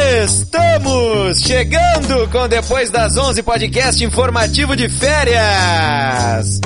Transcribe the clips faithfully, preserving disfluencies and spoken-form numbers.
Estamos chegando com Depois das onze, podcast informativo de férias.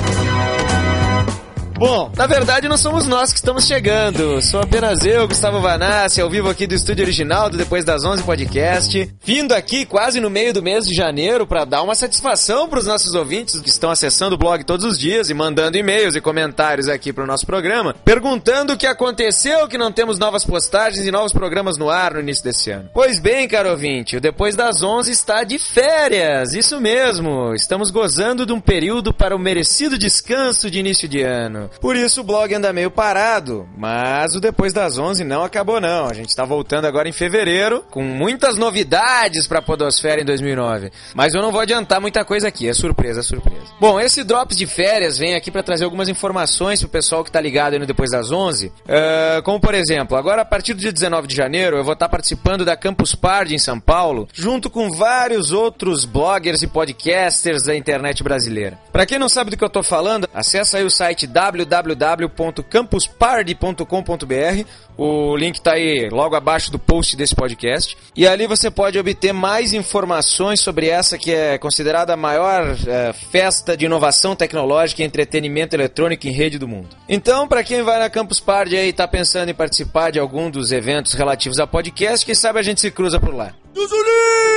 Bom, na verdade não somos nós que estamos chegando, sou apenas eu, Gustavo Vanassi, ao vivo aqui do estúdio original do Depois das onze podcast, vindo aqui quase no meio do mês de janeiro para dar uma satisfação para os nossos ouvintes que estão acessando o blog todos os dias e mandando e-mails e comentários aqui para o nosso programa, perguntando o que aconteceu que não temos novas postagens e novos programas no ar no início desse ano. Pois bem, caro ouvinte, o Depois das onze está de férias, isso mesmo, estamos gozando de um período para o merecido descanso de início de ano. Por isso o blog anda meio parado, mas o Depois das onze não acabou não. A gente está voltando agora em fevereiro, com muitas novidades para a podosfera em dois mil e nove. Mas eu não vou adiantar muita coisa aqui, é surpresa, é surpresa. Bom, esse Drops de férias vem aqui para trazer algumas informações pro pessoal que tá ligado aí no Depois das onze. Uh, como por exemplo, agora a partir do dia dezenove de janeiro eu vou estar participando da Campus Party em São Paulo, junto com vários outros bloggers e podcasters da internet brasileira. Para quem não sabe do que eu tô falando, acessa aí o site w w w ponto campus party ponto com ponto b r. O link tá aí logo abaixo do post desse podcast. E ali você pode obter mais informações sobre essa que é considerada a maior é, festa de inovação tecnológica e entretenimento eletrônico em rede do mundo. Então, para quem vai na Campus Party aí e tá pensando em participar de algum dos eventos relativos a podcast, quem sabe a gente se cruza por lá. Deus o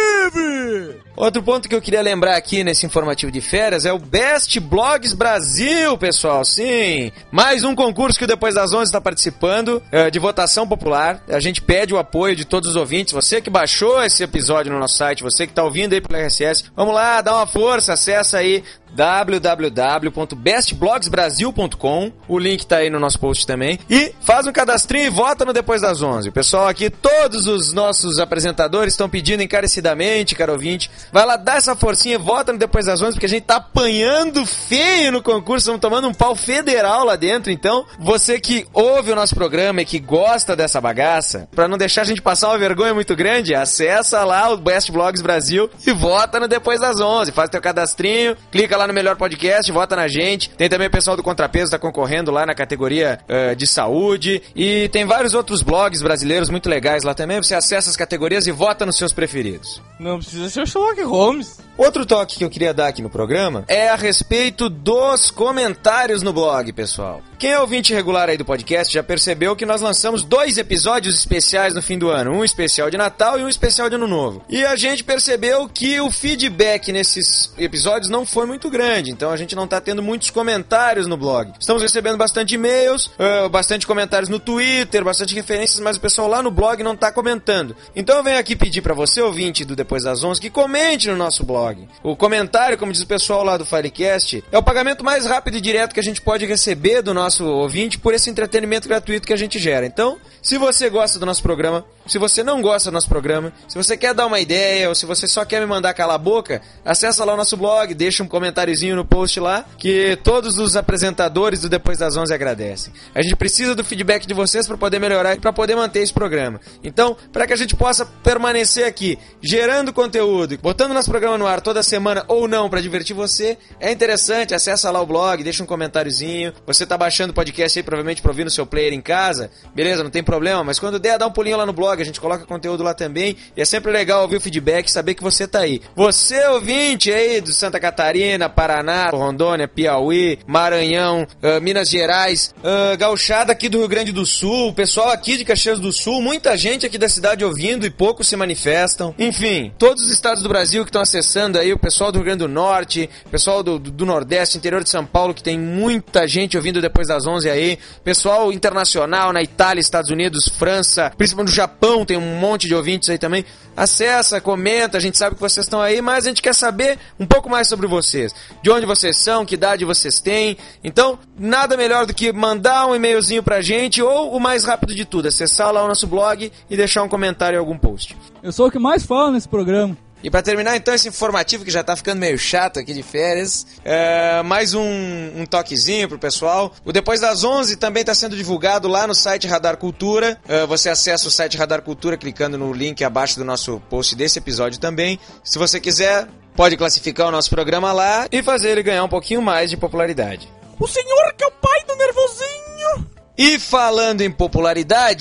livre! Outro ponto que eu queria lembrar aqui nesse informativo de férias é o Best Blogs Brasil, pessoal. Sim, mais um concurso que o Depois das onze está participando, é, de votação popular. A gente pede o apoio de todos os ouvintes. Você que baixou esse episódio no nosso site, você que está ouvindo aí pelo R S S, vamos lá, dá uma força, acessa aí w w w ponto best blogs brasil ponto com. O link tá aí no nosso post também. E faz um cadastrinho e vota no Depois das onze. O pessoal aqui, todos os nossos apresentadores estão pedindo encarecidamente, caro ouvinte, vai lá, dá essa forcinha e vota no Depois das onze, porque a gente tá apanhando feio no concurso, estamos tomando um pau federal lá dentro. Então, você que ouve o nosso programa e que gosta dessa bagaça, pra não deixar a gente passar uma vergonha muito grande, acessa lá o Best Blogs Brasil e vota no Depois das onze. Faz teu cadastrinho, clica lá no Melhor Podcast, vota na gente. Tem também o pessoal do Contrapeso, tá concorrendo lá na categoria uh, de saúde. E tem vários outros blogs brasileiros muito legais lá também. Você acessa as categorias e vota nos seus preferidos. Não precisa ser o Sherlock Holmes. Outro toque que eu queria dar aqui no programa é a respeito dos comentários no blog, pessoal. Quem é ouvinte regular aí do podcast já percebeu que nós lançamos dois episódios especiais no fim do ano. Um especial de Natal e um especial de Ano Novo. E a gente percebeu que o feedback nesses episódios não foi muito grande. Então a gente não tá tendo muitos comentários no blog. Estamos recebendo bastante e-mails, uh, bastante comentários no Twitter, bastante referências, mas o pessoal lá no blog não tá comentando. Então eu venho aqui pedir pra você, ouvinte do Depois das onze, que comente no nosso blog. O comentário, como diz o pessoal lá do Firecast, é o pagamento mais rápido e direto que a gente pode receber do nosso ouvinte por esse entretenimento gratuito que a gente gera. Então, se você gosta do nosso programa, se você não gosta do nosso programa, se você quer dar uma ideia ou se você só quer me mandar calar a boca, acessa lá o nosso blog, deixa um comentáriozinho no post lá, que todos os apresentadores do Depois das onze agradecem. A gente precisa do feedback de vocês para poder melhorar e para poder manter esse programa. Então, para que a gente possa permanecer aqui, gerando conteúdo, botando nosso programa no ar toda semana ou não para divertir você, é interessante, acessa lá o blog, deixa um comentáriozinho. Você tá baixando o podcast aí provavelmente para ouvir no seu player em casa, beleza, não tem problema, mas quando der, dá um pulinho lá no blog, a gente coloca conteúdo lá também, e é sempre legal ouvir o feedback e saber que você tá aí. Você, ouvinte aí do Santa Catarina, Paraná, Rondônia, Piauí, Maranhão, uh, Minas Gerais, uh, gauchada aqui do Rio Grande do Sul, pessoal aqui de Caxias do Sul, muita gente aqui da cidade ouvindo e poucos se manifestam. Enfim, todos os estados do Brasil que estão acessando aí, o pessoal do Rio Grande do Norte, pessoal do, do, do Nordeste, interior de São Paulo, que tem muita gente ouvindo Depois das onze aí, pessoal internacional na Itália, Estados Unidos, França, principalmente no Japão, tem um monte de ouvintes aí também. Acessa, comenta, a gente sabe que vocês estão aí, mas a gente quer saber um pouco mais sobre vocês, de onde vocês são, que idade vocês têm. Então, nada melhor do que mandar um e-mailzinho pra gente, ou o mais rápido de tudo, acessar lá o nosso blog e deixar um comentário em algum post. Eu sou o que mais falo nesse programa. E pra terminar então esse informativo que já tá ficando meio chato aqui de férias, é, mais um, um toquezinho pro pessoal. O Depois das onze também tá sendo divulgado lá no site Radar Cultura. É, você acessa o site Radar Cultura clicando no link abaixo do nosso post desse episódio também. Se você quiser, pode classificar o nosso programa lá e fazer ele ganhar um pouquinho mais de popularidade. O senhor que é o pai do nervosinho! E falando em popularidade,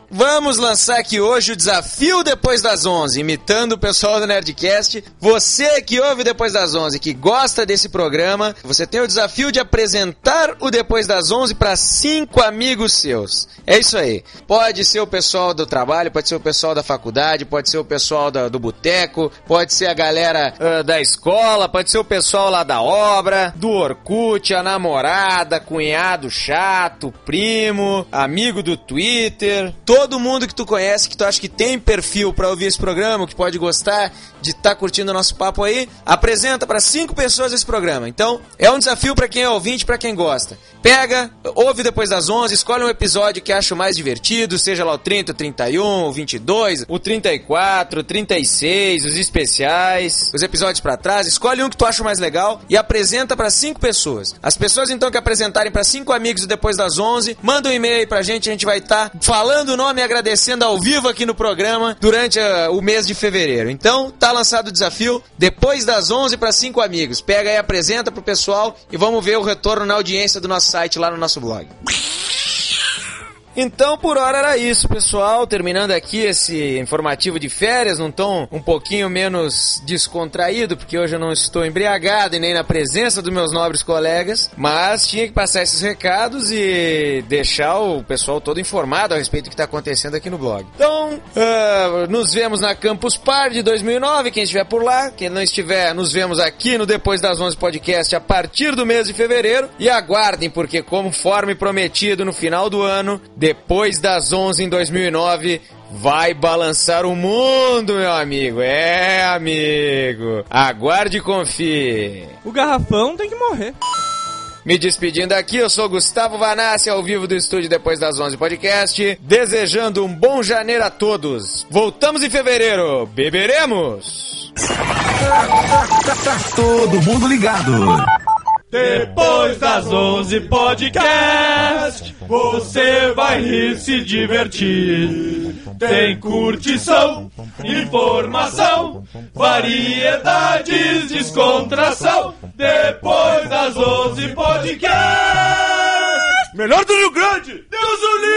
vamos lançar aqui hoje o desafio Depois das onze, imitando o pessoal do Nerdcast. Você que ouve Depois das onze, que gosta desse programa, você tem o desafio de apresentar o Depois das onze para cinco amigos seus. É isso aí. Pode ser o pessoal do trabalho, pode ser o pessoal da faculdade, pode ser o pessoal da, do boteco, pode ser a galera uh, da escola, pode ser o pessoal lá da obra, do Orkut, a namorada, cunhado chato, primo, amigo do Twitter, todo mundo que tu conhece, que tu acha que tem perfil pra ouvir esse programa, que pode gostar de estar tá curtindo o nosso papo aí, apresenta pra cinco pessoas esse programa. Então, é um desafio pra quem é ouvinte, pra quem gosta. Pega, ouve Depois das onze, escolhe um episódio que acha mais divertido, seja lá o trinta, o trinta e um, o vinte e dois, o trinta e quatro, o trinta e seis, os especiais, os episódios pra trás, escolhe um que tu acha mais legal e apresenta pra cinco pessoas. As pessoas então que apresentarem pra cinco amigos Depois das onze, manda um e-mail aí pra gente, a gente vai estar tá falando o nome e agradecendo ao vivo aqui no programa durante uh, o mês de fevereiro. Então, tá lançado o desafio Depois das onze pra cinco amigos. Pega aí, apresenta pro pessoal e vamos ver o retorno na audiência do nosso site lá no nosso blog. Então, por hora era isso, pessoal. Terminando aqui esse informativo de férias, num tom um pouquinho menos descontraído, porque hoje eu não estou embriagado e nem na presença dos meus nobres colegas, mas tinha que passar esses recados e deixar o pessoal todo informado a respeito do que está acontecendo aqui no blog. Então, uh, nos vemos na Campus Party de dois mil e nove, quem estiver por lá. Quem não estiver, nos vemos aqui no Depois das onze Podcast a partir do mês de fevereiro. E aguardem, porque conforme prometido no final do ano, Depois das onze em dois mil e nove, vai balançar o mundo, meu amigo. É, amigo. Aguarde e confie. O garrafão tem que morrer. Me despedindo aqui, eu sou Gustavo Vanassi, ao vivo do estúdio Depois das onze Podcast, desejando um bom janeiro a todos. Voltamos em fevereiro. Beberemos! Todo mundo ligado. Depois das onze podcast, você vai rir, se divertir. Tem curtição, informação, variedades, descontração. Depois das onze podcast, melhor do Rio Grande, Deus o livre!